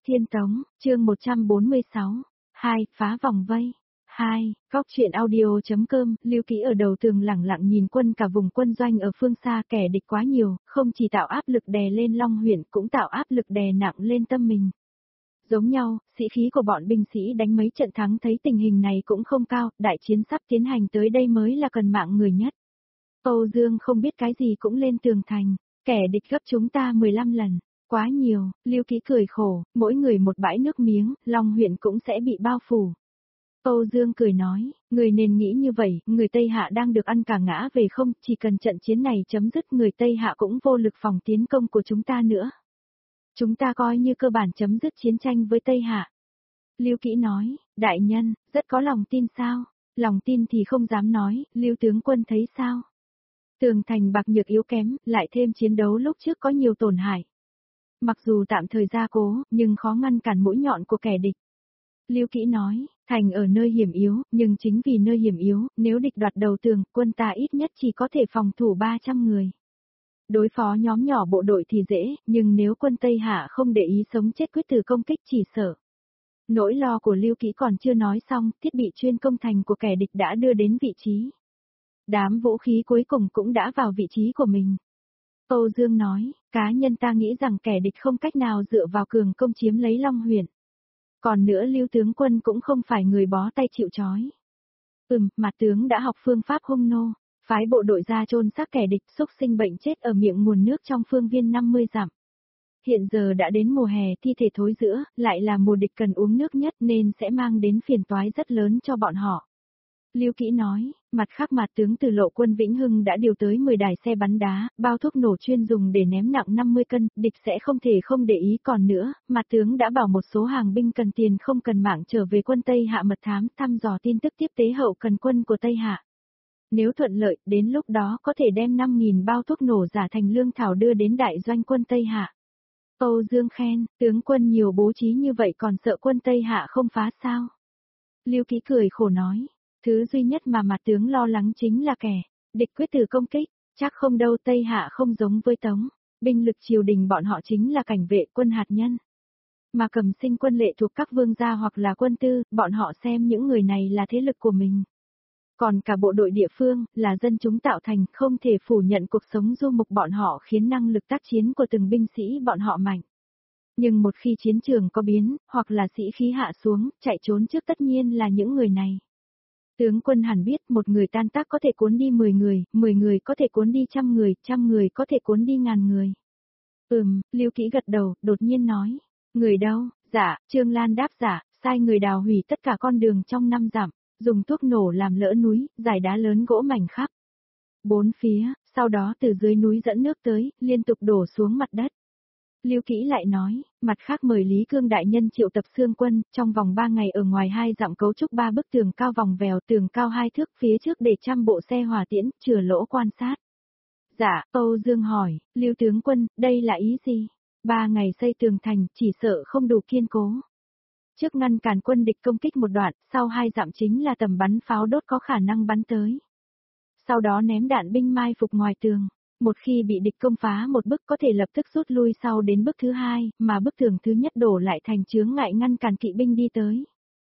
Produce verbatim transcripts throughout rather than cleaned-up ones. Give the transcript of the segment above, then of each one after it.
Thiên Tống, chương một trăm bốn mươi sáu. hai, phá vòng vây. hai, góc truyện audio.com, Lưu Ký ở đầu tường lẳng lặng nhìn quân cả vùng quân doanh ở phương xa, kẻ địch quá nhiều, không chỉ tạo áp lực đè lên Long huyện, cũng tạo áp lực đè nặng lên tâm mình. Giống nhau, sĩ khí của bọn binh sĩ đánh mấy trận thắng thấy tình hình này cũng không cao, đại chiến sắp tiến hành tới đây mới là cần mạng người nhất. Âu Dương không biết cái gì cũng lên tường thành, kẻ địch gấp chúng ta mười lăm lần. Quá nhiều, Lưu Ký cười khổ, mỗi người một bãi nước miếng, Long huyện cũng sẽ bị bao phủ. Âu Dương cười nói, người nên nghĩ như vậy, người Tây Hạ đang được ăn cả ngã về không, chỉ cần trận chiến này chấm dứt người Tây Hạ cũng vô lực phòng tiến công của chúng ta nữa. Chúng ta coi như cơ bản chấm dứt chiến tranh với Tây Hạ. Lưu Ký nói, đại nhân, rất có lòng tin sao? Lòng tin thì không dám nói, Lưu tướng quân thấy sao? Tường thành bạc nhược yếu kém, lại thêm chiến đấu lúc trước có nhiều tổn hại. Mặc dù tạm thời gia cố, nhưng khó ngăn cản mũi nhọn của kẻ địch. Lưu Ký nói, thành ở nơi hiểm yếu, nhưng chính vì nơi hiểm yếu, nếu địch đoạt đầu tường, quân ta ít nhất chỉ có thể phòng thủ ba trăm người. Đối phó nhóm nhỏ bộ đội thì dễ, nhưng nếu quân Tây Hạ không để ý sống chết quyết tử công kích chỉ sợ. Nỗi lo của Lưu Ký còn chưa nói xong, thiết bị chuyên công thành của kẻ địch đã đưa đến vị trí. Đám vũ khí cuối cùng cũng đã vào vị trí của mình. Âu Dương nói, cá nhân ta nghĩ rằng kẻ địch không cách nào dựa vào cường công chiếm lấy Long huyện. Còn nữa Lưu tướng quân cũng không phải người bó tay chịu trói. Ừm, mặt tướng đã học phương pháp hung nô, phái bộ đội ra chôn xác kẻ địch, xúc sinh bệnh chết ở miệng nguồn nước trong phương viên năm mươi dặm. Hiện giờ đã đến mùa hè, thi thể thối rữa, lại là mùa địch cần uống nước nhất nên sẽ mang đến phiền toái rất lớn cho bọn họ. Lưu Ký nói, mặt khác mặt tướng từ lộ quân Vĩnh Hưng đã điều tới mười đài xe bắn đá, bao thuốc nổ chuyên dùng để ném nặng năm mươi cân, địch sẽ không thể không để ý. Còn nữa, mặt tướng đã bảo một số hàng binh cần tiền không cần mạng trở về quân Tây Hạ mật thám thăm dò tin tức tiếp tế hậu cần quân của Tây Hạ. Nếu thuận lợi, đến lúc đó có thể đem năm nghìn bao thuốc nổ giả thành lương thảo đưa đến đại doanh quân Tây Hạ. Âu Dương khen, tướng quân nhiều bố trí như vậy còn sợ quân Tây Hạ không phá sao? Lưu Ký cười khổ nói. Thứ duy nhất mà mặt tướng lo lắng chính là kẻ địch quyết tử công kích, chắc không đâu. Tây Hạ không giống với Tống, binh lực triều đình bọn họ chính là cảnh vệ quân hạt nhân. Mà Cầm Sinh quân lệ thuộc các vương gia hoặc là quân tư, bọn họ xem những người này là thế lực của mình. Còn cả bộ đội địa phương, là dân chúng tạo thành, không thể phủ nhận cuộc sống du mục bọn họ khiến năng lực tác chiến của từng binh sĩ bọn họ mạnh. Nhưng một khi chiến trường có biến, hoặc là sĩ khí hạ xuống, chạy trốn trước tất nhiên là những người này. Tướng quân hẳn biết một người tan tác có thể cuốn đi mười người, mười người có thể cuốn đi trăm người, trăm người có thể cuốn đi ngàn người. Ừm, Lưu Ký gật đầu, đột nhiên nói. Người đâu? Dạ, Trương Lan đáp dạ, sai người đào hủy tất cả con đường trong năm dặm, dùng thuốc nổ làm lỡ núi, giải đá lớn gỗ mảnh khắp bốn phía, sau đó từ dưới núi dẫn nước tới, liên tục đổ xuống mặt đất. Lưu Ký lại nói, mặt khác mời Lý Cương đại nhân triệu tập xương quân, trong vòng ba ngày ở ngoài hai dặm cấu trúc ba bức tường cao vòng vèo, tường cao hai thước, phía trước để trăm bộ xe hỏa tiễn, chừa lỗ quan sát. Dạ, Âu Dương hỏi, Lưu tướng quân, đây là ý gì? Ba ngày xây tường thành, chỉ sợ không đủ kiên cố. Trước ngăn cản quân địch công kích một đoạn, sau hai dặm chính là tầm bắn pháo đốt có khả năng bắn tới. Sau đó ném đạn binh mai phục ngoài tường. Một khi bị địch công phá một bức có thể lập tức rút lui sau đến bức thứ hai, mà bức tường thứ nhất đổ lại thành chướng ngại ngăn cản kỵ binh đi tới.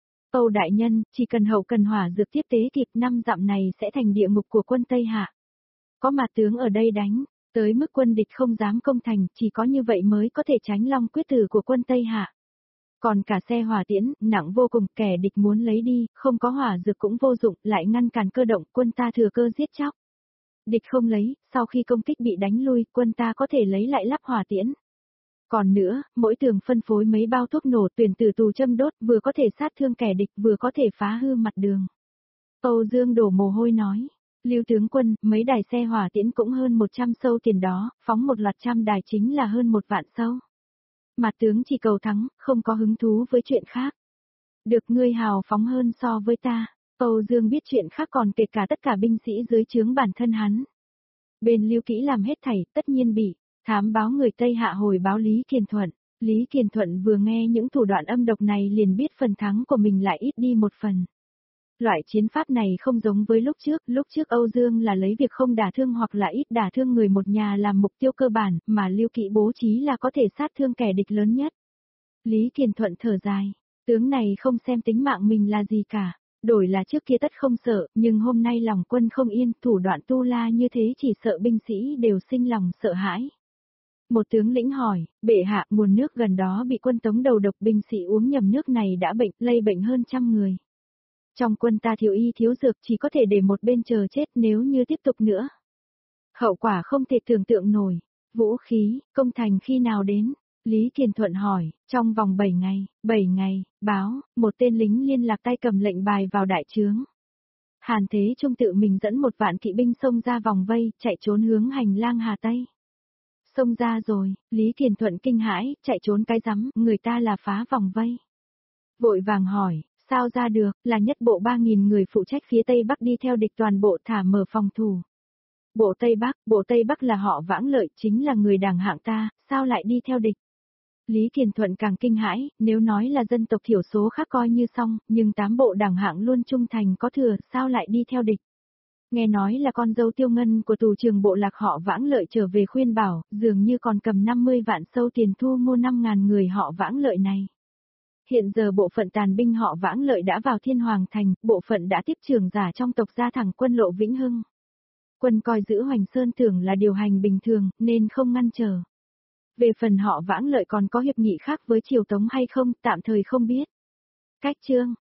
Âu đại nhân, chỉ cần hậu cần hỏa dược tiếp tế kịp năm dặm này sẽ thành địa ngục của quân Tây Hạ. Có mặt tướng ở đây đánh, tới mức quân địch không dám công thành, chỉ có như vậy mới có thể tránh long quyết tử của quân Tây Hạ. Còn cả xe hỏa tiễn, nặng vô cùng, kẻ địch muốn lấy đi, không có hỏa dược cũng vô dụng, lại ngăn cản cơ động, quân ta thừa cơ giết chóc. Địch không lấy, sau khi công kích bị đánh lui, quân ta có thể lấy lại lắp hỏa tiễn. Còn nữa, mỗi tường phân phối mấy bao thuốc nổ tuyển tử tù châm đốt, vừa có thể sát thương kẻ địch, vừa có thể phá hư mặt đường. Âu Dương đổ mồ hôi nói, Lưu tướng quân, mấy đài xe hỏa tiễn cũng hơn một trăm sâu tiền đó, phóng một loạt trăm đài chính là hơn một vạn sâu. Mặt tướng chỉ cầu thắng, không có hứng thú với chuyện khác. Được ngươi hào phóng hơn so với ta. Âu Dương biết chuyện khác còn kể cả tất cả binh sĩ dưới trướng bản thân hắn. Bên Lưu Ký làm hết thảy, tất nhiên bị thám báo người Tây Hạ hồi báo Lý Kiền Thuận. Lý Kiền Thuận vừa nghe những thủ đoạn âm độc này liền biết phần thắng của mình lại ít đi một phần. Loại chiến pháp này không giống với lúc trước, lúc trước Âu Dương là lấy việc không đả thương hoặc là ít đả thương người một nhà làm mục tiêu cơ bản, mà Lưu Ký bố trí là có thể sát thương kẻ địch lớn nhất. Lý Kiền Thuận thở dài, tướng này không xem tính mạng mình là gì cả, đổi là trước kia tất không sợ, nhưng hôm nay lòng quân không yên, thủ đoạn tu la như thế chỉ sợ binh sĩ đều sinh lòng sợ hãi. Một tướng lĩnh hỏi, bệ hạ, nguồn nước gần đó bị quân Tống đầu độc, binh sĩ uống nhầm nước này đã bệnh, lây bệnh hơn trăm người. Trong quân ta thiếu y thiếu dược, chỉ có thể để một bên chờ chết nếu như tiếp tục nữa. Hậu quả không thể tưởng tượng nổi. Vũ khí, công thành khi nào đến? Lý Kiền Thuận hỏi, trong vòng bảy ngày, bảy ngày, báo, một tên lính liên lạc tay cầm lệnh bài vào đại trướng. Hàn Thế Trung tự mình dẫn một vạn kỵ binh xông ra vòng vây, chạy trốn hướng hành lang Hà Tây. Xông ra rồi, Lý Kiền Thuận kinh hãi, chạy trốn cái rắm, người ta là phá vòng vây. Vội vàng hỏi, sao ra được, là nhất bộ ba nghìn người phụ trách phía Tây Bắc đi theo địch toàn bộ thả mở phòng thủ. Bộ Tây Bắc, bộ Tây Bắc là họ Vãng Lợi, chính là người đảng hạng ta, sao lại đi theo địch? Lý Kiền Thuận càng kinh hãi, nếu nói là dân tộc thiểu số khác coi như xong, nhưng tám bộ đảng hạng luôn trung thành có thừa, sao lại đi theo địch? Nghe nói là con dâu Tiêu Ngân của tù trưởng bộ lạc họ Vãng Lợi trở về khuyên bảo, dường như còn cầm năm mươi vạn sâu tiền thu mua năm ngàn người họ Vãng Lợi này. Hiện giờ bộ phận tàn binh họ Vãng Lợi đã vào Thiên Hoàng Thành, bộ phận đã tiếp trưởng giả trong tộc ra thẳng quân lộ Vĩnh Hưng. Quân coi giữ Hoành Sơn tưởng là điều hành bình thường, nên không ngăn trở. Về phần họ Vãng Lợi còn có hiệp nghị khác với Triều Tống hay không, tạm thời không biết. Cách chương